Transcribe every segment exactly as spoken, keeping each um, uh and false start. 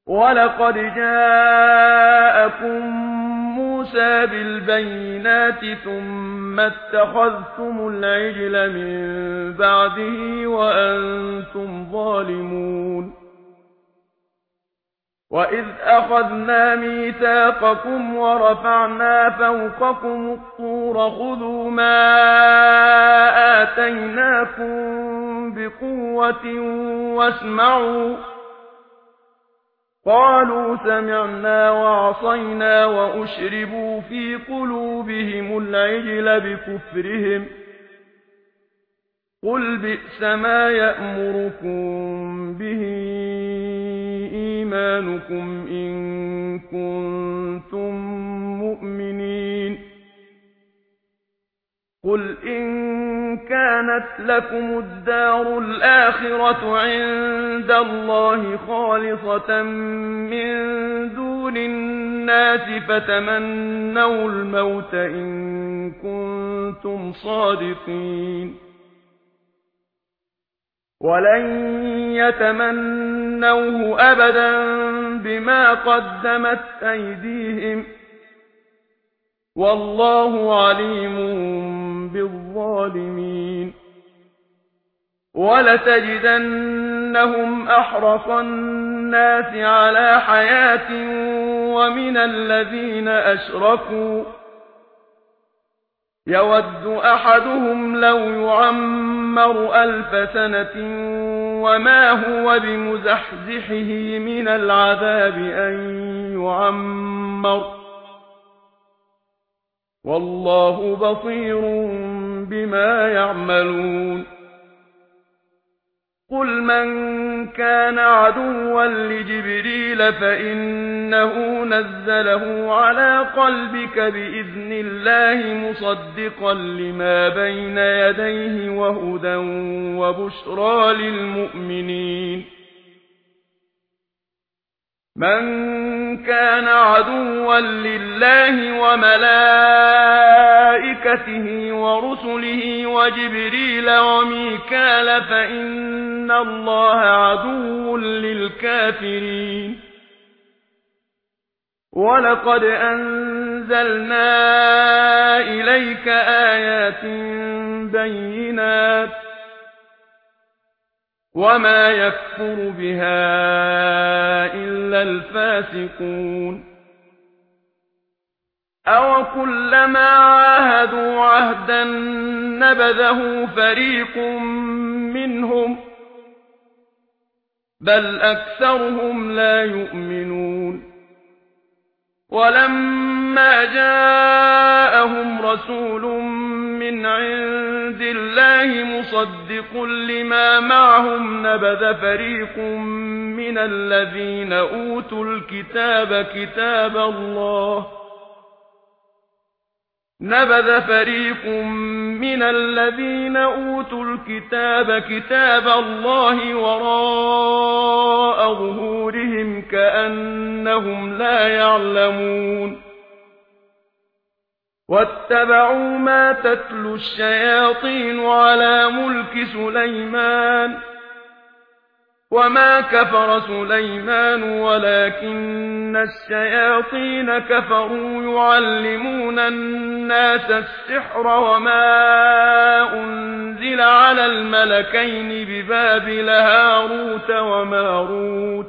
وَلَقَدْ جَاءَكُم مُوسَىٰ بِالْبَيِّنَاتِ ثُمَّ اتَّخَذْتُمُ الْعِجْلَ مِن بَعْدِهِ وَأَنتُمْ ظَالِمُونَ وَإِذْ أَخَذْنَا مِيثَاقَكُمْ وَرَفَعْنَا فَوْقَكُمُ الطُّورَ خُذُوا مَا آتَيْنَاكُم بِقُوَّةٍ وَاسْمَعُوا قَالُوا سَمِعْنَا وَعَصَيْنَا وَأُشْرِبُوا فِي قُلُوبِهِمُ الْعِجْلَ بِكُفْرِهِمْ ۚ قُلْ بِئْسَ مَا يَأْمُرُكُم بِهِ إِيمَانُكُمْ إِن كُنتُم مُّؤْمِنِينَ قُلْ إِن كَانَتْ لَكُمُ الدَّارُ الْآخِرَةُ عِندَ اللَّهِ خَالِصَةً مِّن دُونِ النَّاسِ فَتَمَنَّوُا الْمَوْتَ إِن كُنتُمْ صَادِقِينَ وَلَن يَتَمَنَّوْهُ أَبَدًا بِمَا قَدَّمَتْ أَيْدِيهِمْ ۗ وَاللَّهُ عَلِيمٌ بِالظَّالِمِينَ وَلَتَجِدَنَّهُمْ أَحْرَصَ النَّاسِ عَلَىٰ حَيَاةٍ وَمِنَ الَّذِينَ أَشْرَكُوا يَوَدُّ أَحَدُهُمْ لَوْ يُعَمَّرُ أَلْفَ سَنَةٍ وَمَا هُوَ بِمُزَحْزِحِهِ مِنَ الْعَذَابِ أَن يُعَمَّرَ ۗ وَاللَّهُ بَصِيرٌ بِمَا يَعْمَلُونَ قُلْ مَن كَانَ عَدُوًّا لِّجِبْرِيلَ فَإِنَّهُ نَزَّلَهُ عَلَىٰ قَلْبِكَ بِإِذْنِ اللَّهِ مُصَدِّقًا لِّمَا بَيْنَ يَدَيْهِ وَهُدًى وَبُشْرَىٰ لِلْمُؤْمِنِينَ مَن كَانَ عَدُوًّا لِّلَّهِ وَمَلَائِكَتِهِ وَرُسُلِهِ وَجِبْرِيلَ وَمِيكَالَ فَإِنَّ اللَّهَ عَدُوٌّ لِّلْكَافِرِينَ وَلَقَدْ أَنزَلْنَا إِلَيْكَ آيَاتٍ بَيِّنَاتٍ ۖ وَمَا يَكْفُرُ بِهَا إِلَّا الْفَاسِقُونَ أَوَكُلَّمَا عَاهَدُوا عَهْدًا نَّبَذَهُ فَرِيقٌ مِّنْهُم ۚ بَلْ أَكْثَرُهُمْ لَا يُؤْمِنُونَ وَلَمَّا جَاءَهُمْ رَسُولٌ مِّنْ عِندِ اللَّهِ مُصَدِّقٌ لِّمَا مَعَهُمْ نَبَذَ فَرِيقٌ مِّنَ الَّذِينَ أُوتُوا الْكِتَابَ كِتَابَ اللَّهِ نَبَذَ فَرِيقٌ مِّنَ الَّذِينَ أُوتُوا الْكِتَابَ كِتَابَ اللَّهِ وَرَاءَ ظُهُورِهِمْ كَأَنَّهُمْ لَا يَعْلَمُونَ وَاتَّبَعُوا مَا تَتْلُو الشَّيَاطِينُ عَلَىٰ مُلْكِ سُلَيْمَانَ ۖ وَمَا كَفَرَ سُلَيْمَانُ وَلَٰكِنَّ الشَّيَاطِينَ كَفَرُوا يُعَلِّمُونَ النَّاسَ السِّحْرَ وَمَا أُنزِلَ عَلَى الْمَلَكَيْنِ بِبَابِلَ هَارُوتَ وَمَارُوتَ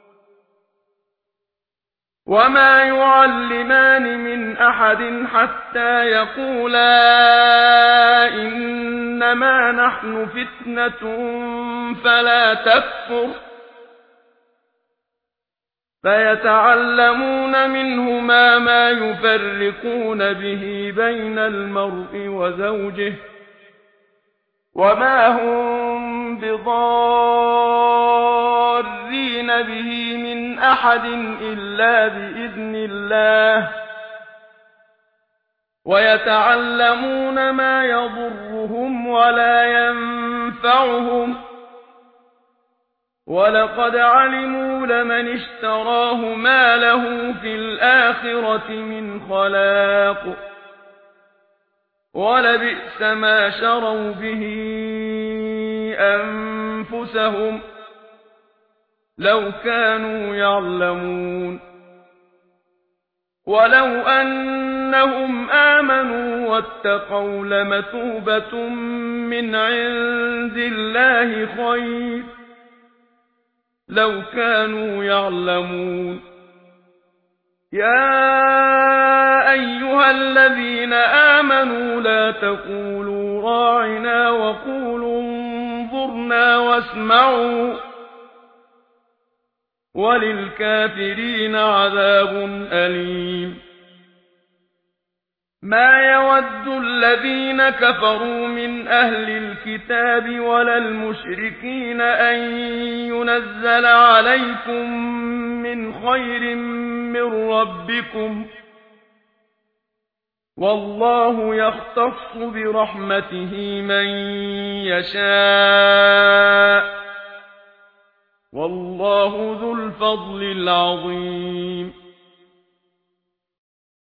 وَمَا يُعَلِّمَانِ مِنْ أَحَدٍ حَتَّىٰ يَقُولَا إِنَّمَا نَحْنُ فِتْنَةٌ فَلَا تَكْفُرْ فَيَتَعَلَّمُونَ مِنْهُمَا مَا يُفَرِّقُونَ بِهِ بَيْنَ الْمَرْءِ وَزَوْجِهِ وَمَا هُم بِضَارِّينَ بِهِ مِنْ أَحَدٍ إِلَّا بِإِذْنِ اللَّهِ وَيَتَعَلَّمُونَ مَا يَضُرُّهُمْ وَلَا يَنفَعُهُمْ وَلَقَدْ عَلِمُوا لَمَنِ اشْتَرَاهُ مَا لَهُ فِي الْآخِرَةِ مِنْ خَلَاقٍ وَلَبِئْسَ مَا شَرَوْا بِهِ أَنفُسَهُمْ لو كانوا يعلمون ولو أنهم آمنوا واتقوا لمثوبة من عند الله خير لو كانوا يعلمون يا أيها الذين آمنوا لا تقولوا راعنا وقولوا انظرنا واسمعوا وللكافرين عذاب أليم ما يود الذين كفروا من أهل الكتاب ولا المشركين أن ينزل عليكم من خير من ربكم والله يختص برحمته من يشاء والله ذو الفضل العظيم